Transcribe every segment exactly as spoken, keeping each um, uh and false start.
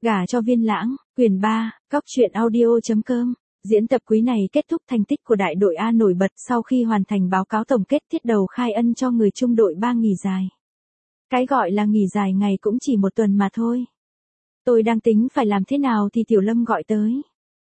Gả cho Viên Lãng, quyển ba, cóc truyện audio.com. Diễn tập quý này kết thúc thành tích của đại đội A nổi bật sau khi hoàn thành báo cáo tổng kết tiết đầu khai ân cho người trung đội ba nghỉ dài. Cái gọi là nghỉ dài ngày cũng chỉ một tuần mà thôi. Tôi đang tính phải làm thế nào thì Tiểu Lâm gọi tới.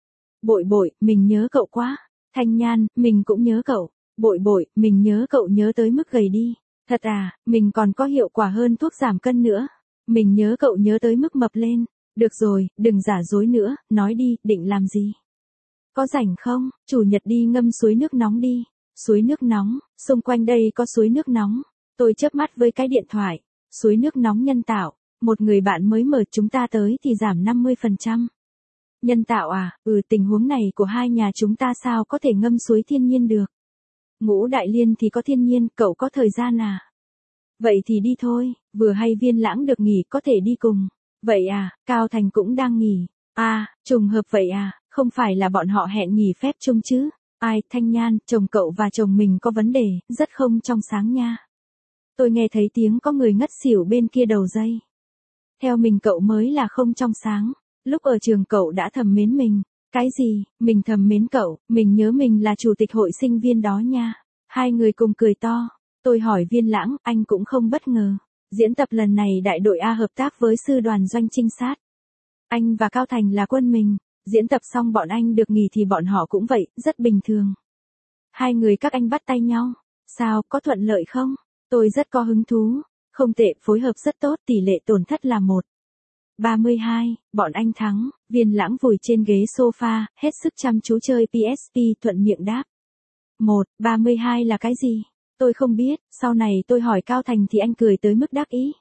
Bội bội, mình nhớ cậu quá. Thanh Nhan, mình cũng nhớ cậu. Bội bội, mình nhớ cậu nhớ tới mức gầy đi. Thật à, mình còn có hiệu quả hơn thuốc giảm cân nữa. Mình nhớ cậu nhớ tới mức mập lên. Được rồi, đừng giả dối nữa, nói đi, định làm gì? Có rảnh không? Chủ nhật đi ngâm suối nước nóng đi. Suối nước nóng, xung quanh đây có suối nước nóng. Tôi chớp mắt với cái điện thoại. Suối nước nóng nhân tạo. Một người bạn mới mời chúng ta tới thì giảm năm mươi phần trăm. Nhân tạo à? Ừ, tình huống này của hai nhà chúng ta sao có thể ngâm suối thiên nhiên được? Ngũ Đại Liên thì có thiên nhiên, cậu có thời gian à? Vậy thì đi thôi, vừa hay Viên Lãng được nghỉ có thể đi cùng. Vậy à, Cao Thành cũng đang nghỉ. À, trùng hợp vậy à, không phải là bọn họ hẹn nghỉ phép chung chứ? Ai, Thanh Nhan, chồng cậu và chồng mình có vấn đề, rất không trong sáng nha. Tôi nghe thấy tiếng có người ngất xỉu bên kia đầu dây. Theo mình cậu mới là không trong sáng. Lúc ở trường cậu đã thầm mến mình. Cái gì, mình thầm mến cậu, mình nhớ mình là chủ tịch hội sinh viên đó nha. Hai người cùng cười to. Tôi hỏi Viên Lãng, anh cũng không bất ngờ. Diễn tập lần này đại đội A hợp tác với sư đoàn doanh trinh sát. Anh và Cao Thành là quân mình. Diễn tập xong bọn anh được nghỉ thì bọn họ cũng vậy, rất bình thường. Hai người các anh bắt tay nhau. Sao, có thuận lợi không? Tôi rất có hứng thú. Không tệ, phối hợp rất tốt, tỷ lệ tổn thất là một. ba mươi hai, bọn anh thắng. Viên Lãng vùi trên ghế sofa, hết sức chăm chú chơi pê ét pê, thuận miệng đáp. một, ba mươi hai là cái gì? Tôi không biết, sau này tôi hỏi Cao Thành thì anh cười tới mức đắc ý.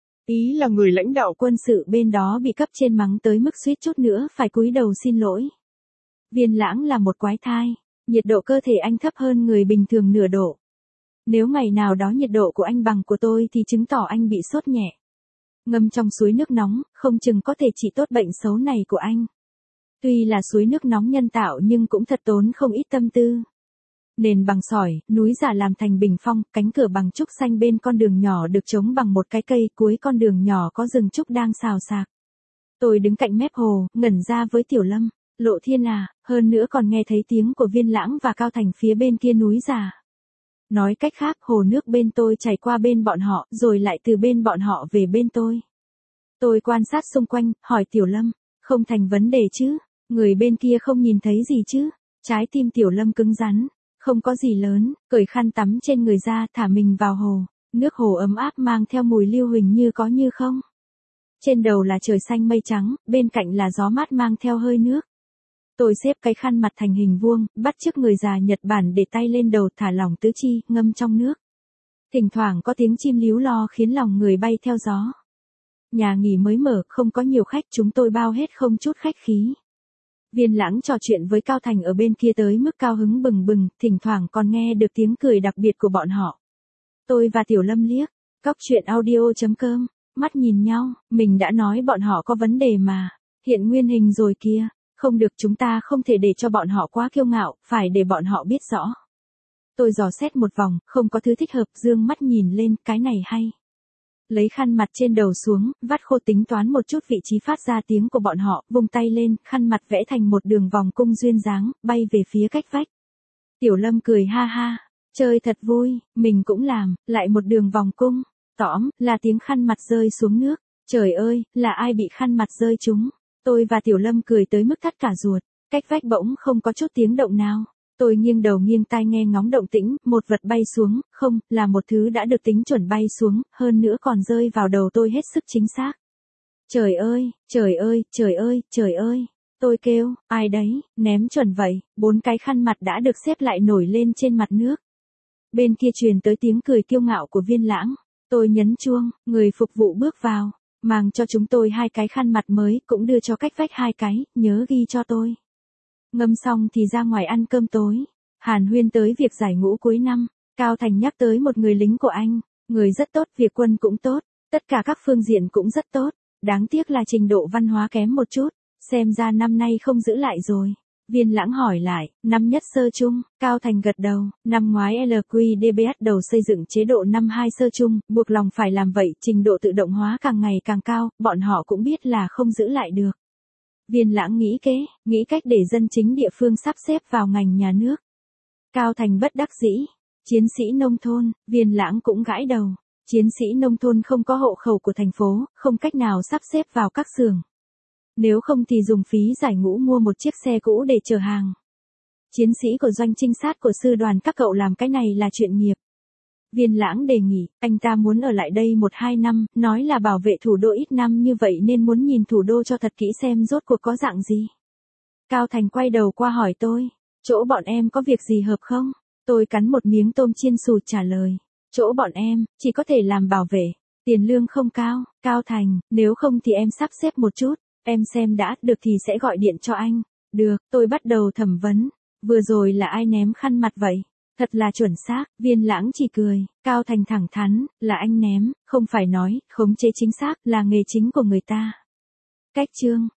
Ý là người lãnh đạo quân sự bên đó bị cấp trên mắng tới mức suýt chút nữa phải cúi đầu xin lỗi. Viên Lãng là một quái thai, nhiệt độ cơ thể anh thấp hơn người bình thường nửa độ. Nếu ngày nào đó nhiệt độ của anh bằng của tôi thì chứng tỏ anh bị sốt nhẹ. Ngâm trong suối nước nóng, không chừng có thể trị tốt bệnh xấu này của anh. Tuy là suối nước nóng nhân tạo nhưng cũng thật tốn không ít tâm tư. Nền bằng sỏi, núi giả làm thành bình phong, cánh cửa bằng trúc xanh bên con đường nhỏ được chống bằng một cái cây, cuối con đường nhỏ có rừng trúc đang xào xạc. Tôi đứng cạnh mép hồ, ngẩn ra với Tiểu Lâm. Lộ thiên à, hơn nữa còn nghe thấy tiếng của Viên Lãng và Cao Thành phía bên kia núi giả. Nói cách khác, hồ nước bên tôi chảy qua bên bọn họ, rồi lại từ bên bọn họ về bên tôi. Tôi quan sát xung quanh, hỏi Tiểu Lâm, không thành vấn đề chứ, người bên kia không nhìn thấy gì chứ. Trái tim Tiểu Lâm cứng rắn, không có gì lớn, cởi khăn tắm trên người ra, thả mình vào hồ. Nước hồ ấm áp mang theo mùi lưu huỳnh như có như không. Trên đầu là trời xanh mây trắng, bên cạnh là gió mát mang theo hơi nước. Tôi xếp cái khăn mặt thành hình vuông, bắt chước người già Nhật Bản để tay lên đầu, thả lỏng tứ chi, ngâm trong nước. Thỉnh thoảng có tiếng chim líu lo khiến lòng người bay theo gió. Nhà nghỉ mới mở, không có nhiều khách, chúng tôi bao hết không chút khách khí. Viên Lãng trò chuyện với Cao Thành ở bên kia tới mức cao hứng bừng bừng, thỉnh thoảng còn nghe được tiếng cười đặc biệt của bọn họ. Tôi và Tiểu Lâm liếc, cóc truyện audio.com, mắt nhìn nhau, mình đã nói bọn họ có vấn đề mà, hiện nguyên hình rồi kia. Không được, chúng ta không thể để cho bọn họ quá kiêu ngạo, phải để bọn họ biết rõ. Tôi dò xét một vòng, không có thứ thích hợp, dương mắt nhìn lên, cái này hay. Lấy khăn mặt trên đầu xuống, vắt khô tính toán một chút vị trí phát ra tiếng của bọn họ, vung tay lên, khăn mặt vẽ thành một đường vòng cung duyên dáng, bay về phía cách vách. Tiểu Lâm cười ha ha, chơi thật vui, mình cũng làm, lại một đường vòng cung, tõm, là tiếng khăn mặt rơi xuống nước. Trời ơi, là ai bị khăn mặt rơi trúng? Tôi và Tiểu Lâm cười tới mức thắt cả ruột, cách vách bỗng không có chút tiếng động nào. Tôi nghiêng đầu nghiêng tai nghe ngóng động tĩnh, một vật bay xuống, không, là một thứ đã được tính chuẩn bay xuống, hơn nữa còn rơi vào đầu tôi hết sức chính xác. Trời ơi, trời ơi, trời ơi, trời ơi, tôi kêu, ai đấy, ném chuẩn vậy, bốn cái khăn mặt đã được xếp lại nổi lên trên mặt nước. Bên kia truyền tới tiếng cười kiêu ngạo của Viên Lãng, tôi nhấn chuông, người phục vụ bước vào. Mang cho chúng tôi hai cái khăn mặt mới, cũng đưa cho cách vách hai cái, nhớ ghi cho tôi. Ngâm xong thì ra ngoài ăn cơm tối. Hàn huyên tới việc giải ngũ cuối năm. Cao Thành nhắc tới một người lính của anh. Người rất tốt, việc quân cũng tốt. Tất cả các phương diện cũng rất tốt. Đáng tiếc là trình độ văn hóa kém một chút. Xem ra năm nay không giữ lại rồi. Viên Lãng hỏi lại, năm nhất sơ chung, Cao Thành gật đầu, năm ngoái lờ quy đê bê bắt đầu xây dựng chế độ năm hai sơ chung, buộc lòng phải làm vậy, trình độ tự động hóa càng ngày càng cao, bọn họ cũng biết là không giữ lại được. Viên Lãng nghĩ kế, nghĩ cách để dân chính địa phương sắp xếp vào ngành nhà nước. Cao Thành bất đắc dĩ, chiến sĩ nông thôn, Viên Lãng cũng gãi đầu, chiến sĩ nông thôn không có hộ khẩu của thành phố, không cách nào sắp xếp vào các xưởng. Nếu không thì dùng phí giải ngũ mua một chiếc xe cũ để chở hàng. Chiến sĩ của doanh trinh sát của sư đoàn các cậu làm cái này là chuyện nghiệp. Viên Lãng đề nghị, anh ta muốn ở lại đây một hai năm, nói là bảo vệ thủ đô ít năm như vậy nên muốn nhìn thủ đô cho thật kỹ xem rốt cuộc có dạng gì. Cao Thành quay đầu qua hỏi tôi, chỗ bọn em có việc gì hợp không? Tôi cắn một miếng tôm chiên xù trả lời, chỗ bọn em, chỉ có thể làm bảo vệ, tiền lương không cao. Cao Thành, nếu không thì em sắp xếp một chút, em xem đã, được thì sẽ gọi điện cho anh. Được, tôi bắt đầu thẩm vấn, vừa rồi là ai ném khăn mặt vậy? Thật là chuẩn xác, Viên Lãng chỉ cười, Cao Thành thẳng thắn, là anh ném, không phải nói, khống chế chính xác là nghề chính của người ta. Cách chương